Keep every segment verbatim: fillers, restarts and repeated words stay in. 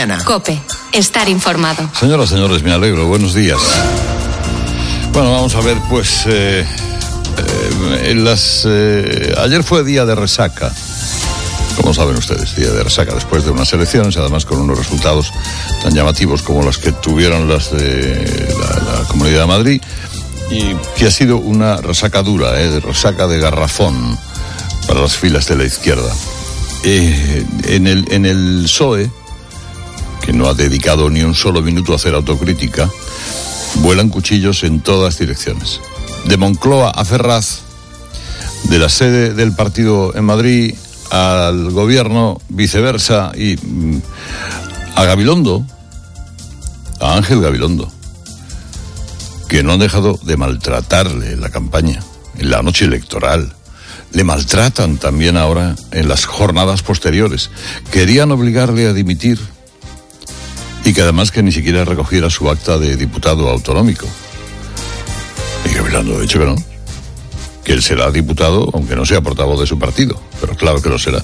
mañana. COPE. Estar informado. Señoras, señores, me alegro. Buenos días. Bueno, vamos a ver, pues... Eh, eh, en las, eh, ayer fue día de resaca. Como saben ustedes, día de resaca después de unas elecciones, además con unos resultados tan llamativos como los que tuvieron las de la, la Comunidad de Madrid, y que ha sido una resaca dura, eh, de resaca de garrafón para las filas de la izquierda. Eh, en el, en el P S O E, que no ha dedicado ni un solo minuto a hacer autocrítica, vuelan cuchillos en todas direcciones. De Moncloa a Ferraz, de la sede del partido en Madrid al gobierno, viceversa, y mm, a Gabilondo, a Ángel Gabilondo, que no han dejado de maltratarle en la campaña, en la noche electoral. Le maltratan también ahora en las jornadas posteriores. Querían obligarle a dimitir y que además que ni siquiera recogiera su acta de diputado autonómico. Y Gabilondo ha dicho que no, que él será diputado aunque no sea portavoz de su partido, pero claro que lo será.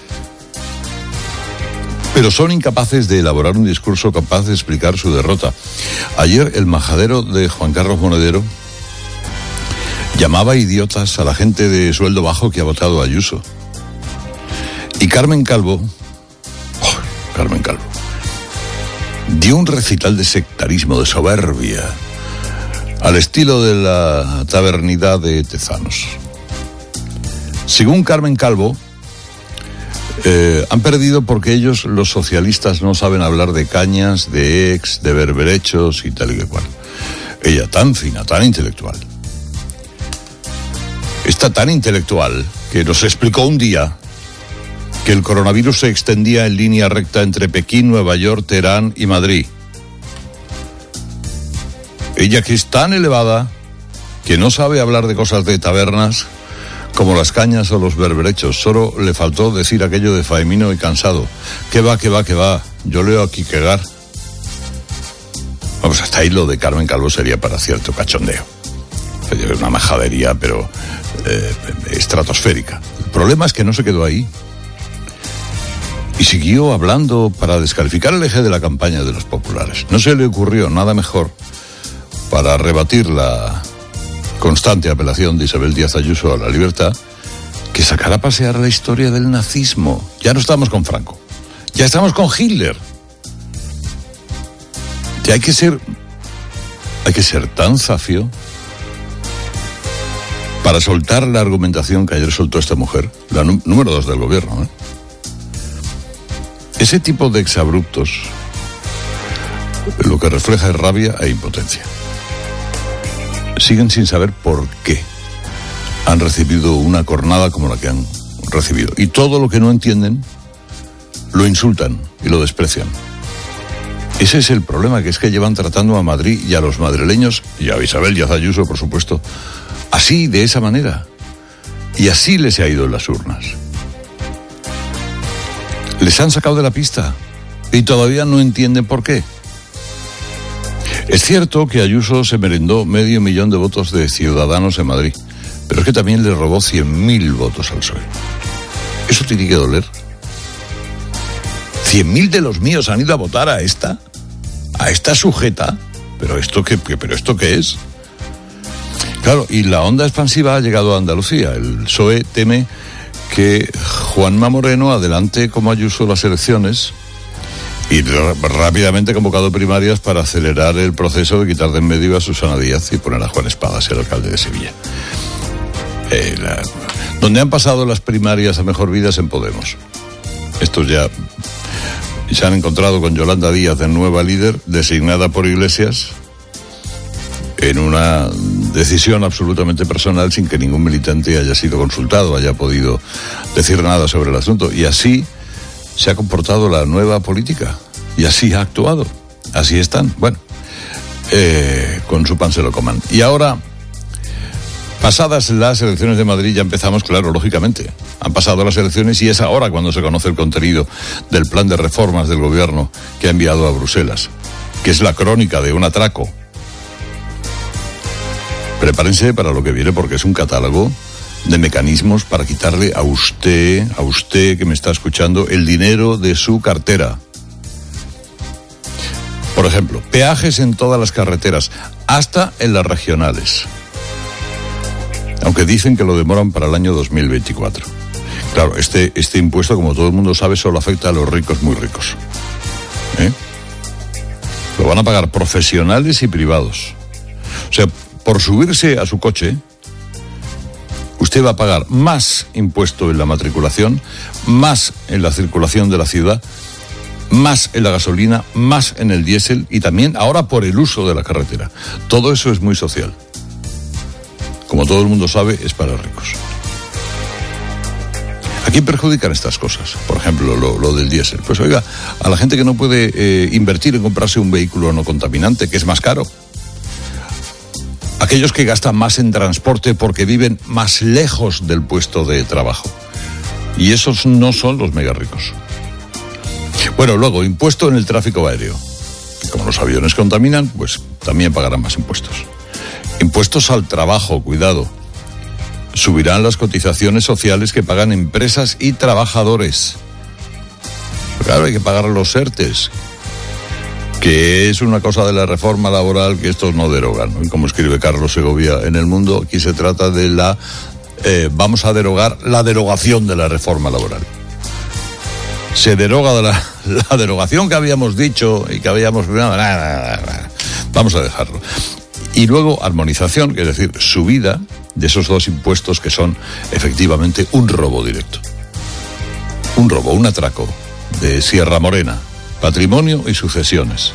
Pero son incapaces de elaborar un discurso capaz de explicar su derrota. Ayer el majadero de Juan Carlos Monedero llamaba idiotas a la gente de sueldo bajo que ha votado a Ayuso. Y Carmen Calvo, oh, Carmen Calvo, dio un recital de sectarismo, de soberbia, al estilo de la tabernidad de Tezanos. Según Carmen Calvo, eh, han perdido porque ellos, los socialistas, no saben hablar de cañas, de ex, de berberechos y tal y que cual. Ella tan fina, tan intelectual. Está tan intelectual que nos explicó un día que el coronavirus se extendía en línea recta entre Pekín, Nueva York, Teherán y Madrid. Ella, que es tan elevada que no sabe hablar de cosas de tabernas como las cañas o los berberechos. Solo le faltó decir aquello de faemino y cansado. ¿Qué va, qué va, qué va? Yo leo aquí Quegar. Vamos, hasta ahí lo de Carmen Calvo sería para cierto cachondeo. Una majadería, pero eh, estratosférica. El problema es que no se quedó ahí. Y siguió hablando para descalificar el eje de la campaña de los populares. No se le ocurrió nada mejor para rebatir la constante apelación de Isabel Díaz Ayuso a la libertad que sacar a pasear la historia del nazismo. Ya no estamos con Franco, ya estamos con Hitler. Y hay que ser, hay que ser tan zafio para soltar la argumentación que ayer soltó esta mujer, la nú- número dos del gobierno, ¿eh? Ese tipo de exabruptos lo que refleja es rabia e impotencia. Siguen sin saber por qué han recibido una cornada como la que han recibido. Y todo lo que no entienden lo insultan y lo desprecian. Ese es el problema, que es que llevan tratando a Madrid y a los madrileños, y a Isabel Díaz Ayuso, por supuesto, así, de esa manera. Y así les ha ido en las urnas. Les han sacado de la pista y todavía no entienden por qué. Es cierto que Ayuso se merendó medio millón de votos de Ciudadanos en Madrid, pero es que también le robó cien mil votos al P S O E. ¿Eso tiene que doler? ¿Cien mil de los míos han ido a votar a esta? ¿A esta sujeta? ¿Pero esto qué, pero esto qué es? Claro, y la onda expansiva ha llegado a Andalucía. El P S O E teme que Juanma Moreno adelante como Ayuso las elecciones y r- rápidamente convocado primarias para acelerar el proceso de quitar de en medio a Susana Díaz y poner a Juan Espadas, el alcalde de Sevilla. Eh, la, donde han pasado las primarias a mejor vida es en Podemos. Estos ya se han encontrado con Yolanda Díaz, de nueva líder, designada por Iglesias, en una decisión absolutamente personal, sin que ningún militante haya sido consultado, haya podido decir nada sobre el asunto. Y así se ha comportado la nueva política, y así ha actuado. Así están, bueno, eh, con su pan se lo coman. Y ahora, pasadas las elecciones de Madrid, ya empezamos, claro, lógicamente. Han pasado las elecciones y es ahora cuando se conoce el contenido del plan de reformas del gobierno que ha enviado a Bruselas, que es la crónica de un atraco. Prepárense para lo que viene, porque es un catálogo de mecanismos para quitarle a usted, a usted que me está escuchando, el dinero de su cartera. Por ejemplo, peajes en todas las carreteras, hasta en las regionales. Aunque dicen que lo demoran para el año dos mil veinticuatro. Claro, este, este impuesto, como todo el mundo sabe, solo afecta a los ricos muy ricos. ¿Eh? Lo van a pagar profesionales y privados. O sea, por subirse a su coche, usted va a pagar más impuesto en la matriculación, más en la circulación de la ciudad, más en la gasolina, más en el diésel y también ahora por el uso de la carretera. Todo eso es muy social. Como todo el mundo sabe, es para ricos. ¿A quién perjudican estas cosas? Por ejemplo, lo, lo del diésel. Pues oiga, a la gente que no puede eh, invertir en comprarse un vehículo no contaminante, que es más caro. Aquellos que gastan más en transporte porque viven más lejos del puesto de trabajo. Y esos no son los mega ricos. Bueno, luego, impuesto en el tráfico aéreo. Como los aviones contaminan, pues también pagarán más impuestos. Impuestos al trabajo, cuidado. Subirán las cotizaciones sociales que pagan empresas y trabajadores. Claro, hay que pagar los ERTES, que es una cosa de la reforma laboral que estos no derogan, ¿no? Y como escribe Carlos Segovia en El Mundo, aquí se trata de la... Eh, vamos a derogar la derogación de la reforma laboral. Se deroga de la, la derogación que habíamos dicho y que habíamos... Vamos a dejarlo. Y luego armonización, es decir, subida de esos dos impuestos que son efectivamente un robo directo. Un robo, un atraco de Sierra Morena, patrimonio y sucesiones.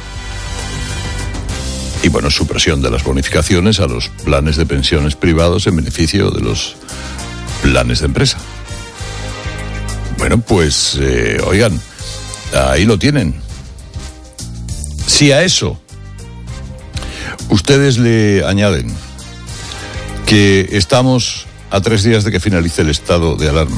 Y bueno, supresión de las bonificaciones a los planes de pensiones privados en beneficio de los planes de empresa. Bueno, pues, eh, oigan, ahí lo tienen. Si a eso ustedes le añaden que estamos a tres días de que finalice el estado de alarma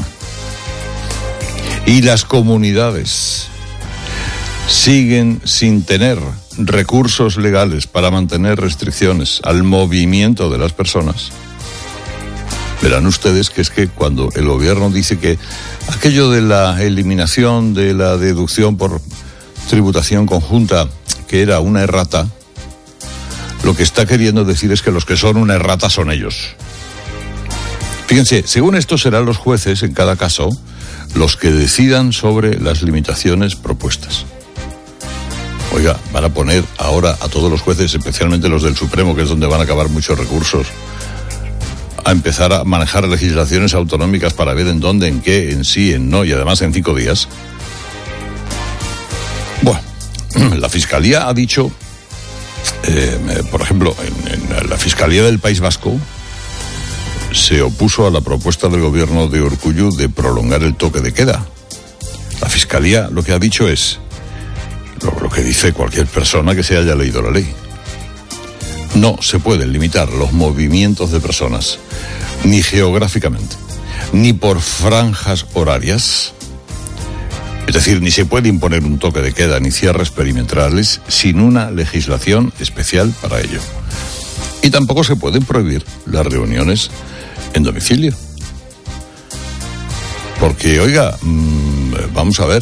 y las comunidades siguen sin tener recursos legales para mantener restricciones al movimiento de las personas, verán ustedes que es que cuando el gobierno dice que aquello de la eliminación de la deducción por tributación conjunta, que era una errata, lo que está queriendo decir es que los que son una errata son ellos. Fíjense, según esto serán los jueces en cada caso los que decidan sobre las limitaciones propuestas. Oiga, van a poner ahora a todos los jueces, especialmente los del Supremo, que es donde van a acabar muchos recursos, a empezar a manejar legislaciones autonómicas para ver en dónde, en qué, en sí, en no, y además en cinco días. Bueno, la Fiscalía ha dicho, eh, por ejemplo, en, en la Fiscalía del País Vasco se opuso a la propuesta del gobierno de Urkullu de prolongar el toque de queda. La Fiscalía lo que ha dicho es lo, lo que dice cualquier persona que se haya leído la ley. No se pueden limitar los movimientos de personas, ni geográficamente, ni por franjas horarias. Es decir, ni se puede imponer un toque de queda ni cierres perimetrales sin una legislación especial para ello. Y tampoco se pueden prohibir las reuniones en domicilio. Porque, oiga, mmm, vamos a ver,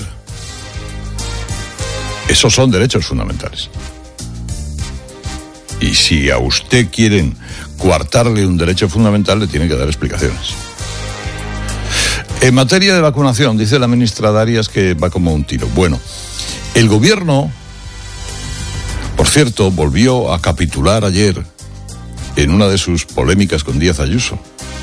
esos son derechos fundamentales. Y si a usted quieren coartarle un derecho fundamental, le tienen que dar explicaciones. En materia de vacunación, dice la ministra Darias que va como un tiro. Bueno, el gobierno, por cierto, volvió a capitular ayer en una de sus polémicas con Díaz Ayuso.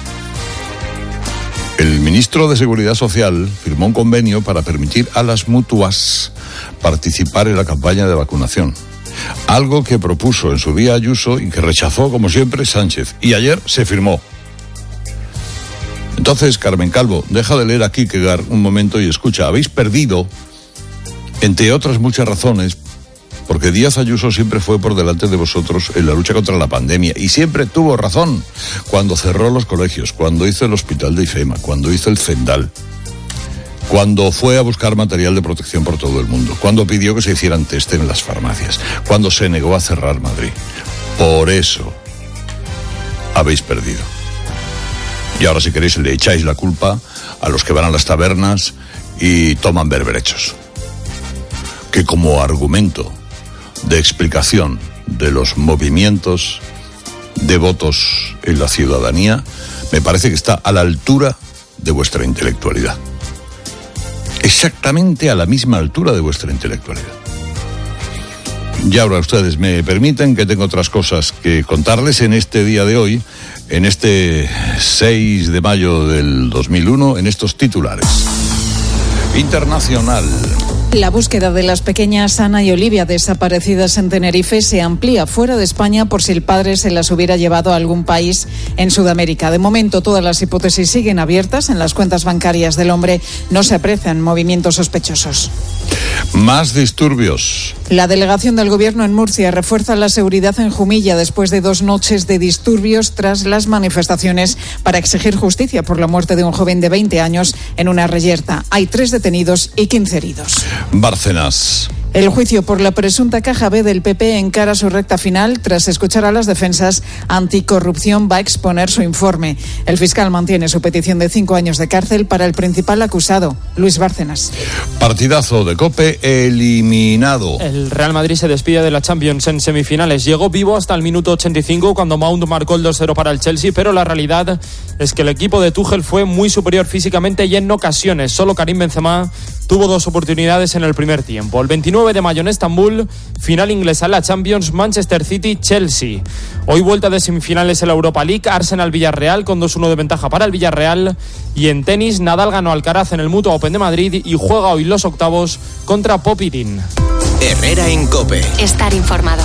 El ministro de Seguridad Social firmó un convenio para permitir a las mutuas participar en la campaña de vacunación. Algo que propuso en su día Ayuso y que rechazó, como siempre, Sánchez. Y ayer se firmó. Entonces, Carmen Calvo, deja de leer a Kierkegaard un momento y escucha. Habéis perdido, entre otras muchas razones, porque Díaz Ayuso siempre fue por delante de vosotros en la lucha contra la pandemia y siempre tuvo razón cuando cerró los colegios, cuando hizo el hospital de IFEMA, cuando hizo el Zendal, cuando fue a buscar material de protección por todo el mundo, cuando pidió que se hicieran test en las farmacias, cuando se negó a cerrar Madrid. Por eso habéis perdido. Y ahora, si queréis, le echáis la culpa a los que van a las tabernas y toman berberechos, que como argumento de explicación de los movimientos de votos en la ciudadanía, me parece que está a la altura de vuestra intelectualidad. Exactamente a la misma altura de vuestra intelectualidad. Y ahora ustedes me permiten que tengo otras cosas que contarles en este día de hoy, en este seis de mayo del dos mil uno, en estos titulares. Internacional. La búsqueda de las pequeñas Ana y Olivia desaparecidas en Tenerife se amplía fuera de España por si el padre se las hubiera llevado a algún país en Sudamérica. De momento todas las hipótesis siguen abiertas. En las cuentas bancarias del hombre no se aprecian movimientos sospechosos. Más disturbios. La delegación del gobierno en Murcia refuerza la seguridad en Jumilla después de dos noches de disturbios tras las manifestaciones para exigir justicia por la muerte de un joven de veinte años en una reyerta. Hay tres detenidos y quince heridos. Bárcenas. El juicio por la presunta caja B del P P encara su recta final. Tras escuchar a las defensas, Anticorrupción va a exponer su informe. El fiscal mantiene su petición de cinco años de cárcel para el principal acusado, Luis Bárcenas. Partidazo de COPE eliminado. El Real Madrid se despide de la Champions en semifinales. Llegó vivo hasta el minuto ochenta y cinco cuando Mount marcó el dos cero para el Chelsea, pero la realidad es que el equipo de Tuchel fue muy superior físicamente y en ocasiones. Solo Karim Benzema tuvo dos oportunidades en el primer tiempo. El veintinueve de mayo en Estambul, final inglesa en la Champions, Manchester City-Chelsea. Hoy vuelta de semifinales en la Europa League, Arsenal-Villarreal con dos uno de ventaja para el Villarreal. Y en tenis, Nadal ganó Alcaraz en el Mutua Open de Madrid y juega hoy los octavos contra Popirin. Herrera en COPE. Estar informado.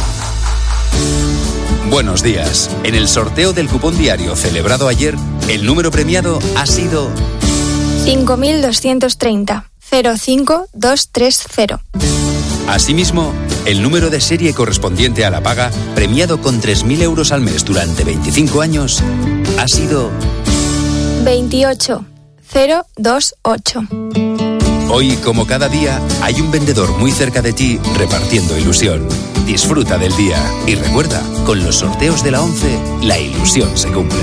Buenos días. En el sorteo del cupón diario celebrado ayer, el número premiado ha sido cinco mil doscientos treinta cero cinco dos tres cero. Asimismo, el número de serie correspondiente a la paga, premiado con tres mil euros al mes durante veinticinco años, ha sido veintiocho cero dos ocho. Hoy, como cada día, hay un vendedor muy cerca de ti repartiendo ilusión. Disfruta del día y recuerda, con los sorteos de la once, la ilusión se cumple.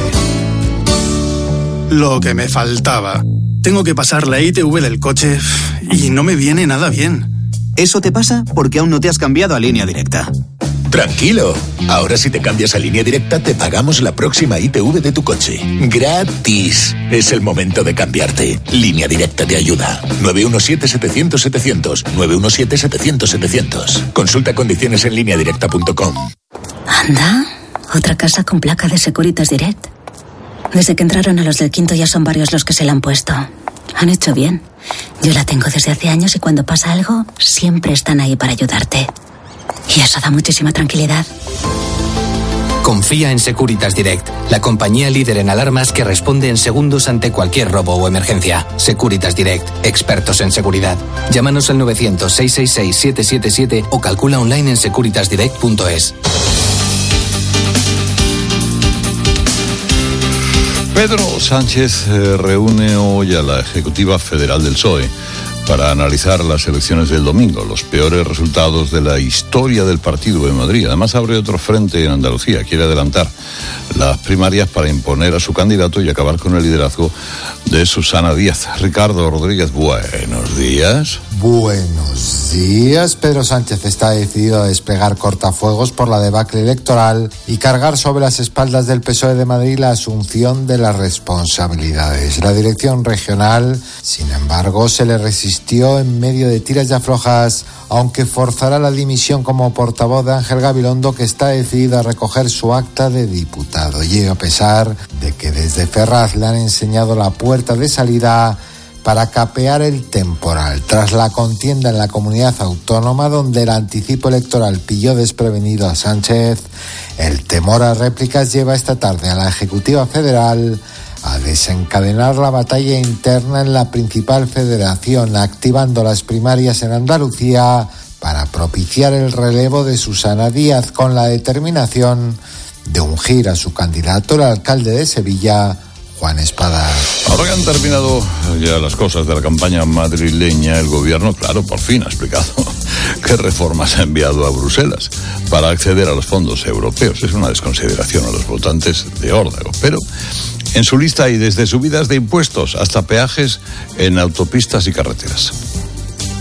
Lo que me faltaba. Tengo que pasar la I T V del coche y no me viene nada bien. Eso te pasa porque aún no te has cambiado a Línea Directa. Tranquilo, ahora si te cambias a Línea Directa te pagamos la próxima I T V de tu coche. ¡Gratis! Es el momento de cambiarte. Línea Directa te ayuda. nueve uno siete setecientos setecientos. nueve uno siete setecientos setecientos. Consulta condiciones en línea directa punto com. Anda, otra casa con placa de Securitas Direct. Desde que entraron a los del Quinto ya son varios los que se la han puesto. Han hecho bien. Yo la tengo desde hace años y cuando pasa algo, siempre están ahí para ayudarte. Y eso da muchísima tranquilidad. Confía en Securitas Direct, la compañía líder en alarmas que responde en segundos ante cualquier robo o emergencia. Securitas Direct, expertos en seguridad. Llámanos al novecientos, seiscientos sesenta y seis, siete siete siete o calcula online en securitas direct punto es. Pedro Sánchez eh, reúne hoy a la Ejecutiva Federal del P S O E para analizar las elecciones del domingo, los peores resultados de la historia del partido en Madrid. Además abre otro frente en Andalucía, quiere adelantar las primarias para imponer a su candidato y acabar con el liderazgo de Susana Díaz. Ricardo Rodríguez, buenos días. Buenos días. Pedro Sánchez está decidido a desplegar cortafuegos por la debacle electoral y cargar sobre las espaldas del P S O E de Madrid la asunción de las responsabilidades. La dirección regional, sin embargo, se le resistió en medio de tiras y aflojas, aunque forzará la dimisión como portavoz de Ángel Gabilondo, que está decidido a recoger su acta de diputado. Y a pesar de que desde Ferraz le han enseñado la puerta de salida para capear el temporal, tras la contienda en la comunidad autónoma donde el anticipo electoral pilló desprevenido a Sánchez, el temor a réplicas lleva esta tarde a la Ejecutiva Federal a desencadenar la batalla interna en la principal federación, activando las primarias en Andalucía para propiciar el relevo de Susana Díaz, con la determinación de ungir a su candidato, el alcalde de Sevilla, Juan Espada. Ahora que han terminado ya las cosas de la campaña madrileña, el gobierno, claro, por fin ha explicado qué reformas ha enviado a Bruselas para acceder a los fondos europeos. Es una desconsideración a los votantes de órdago, pero en su lista hay desde subidas de impuestos hasta peajes en autopistas y carreteras.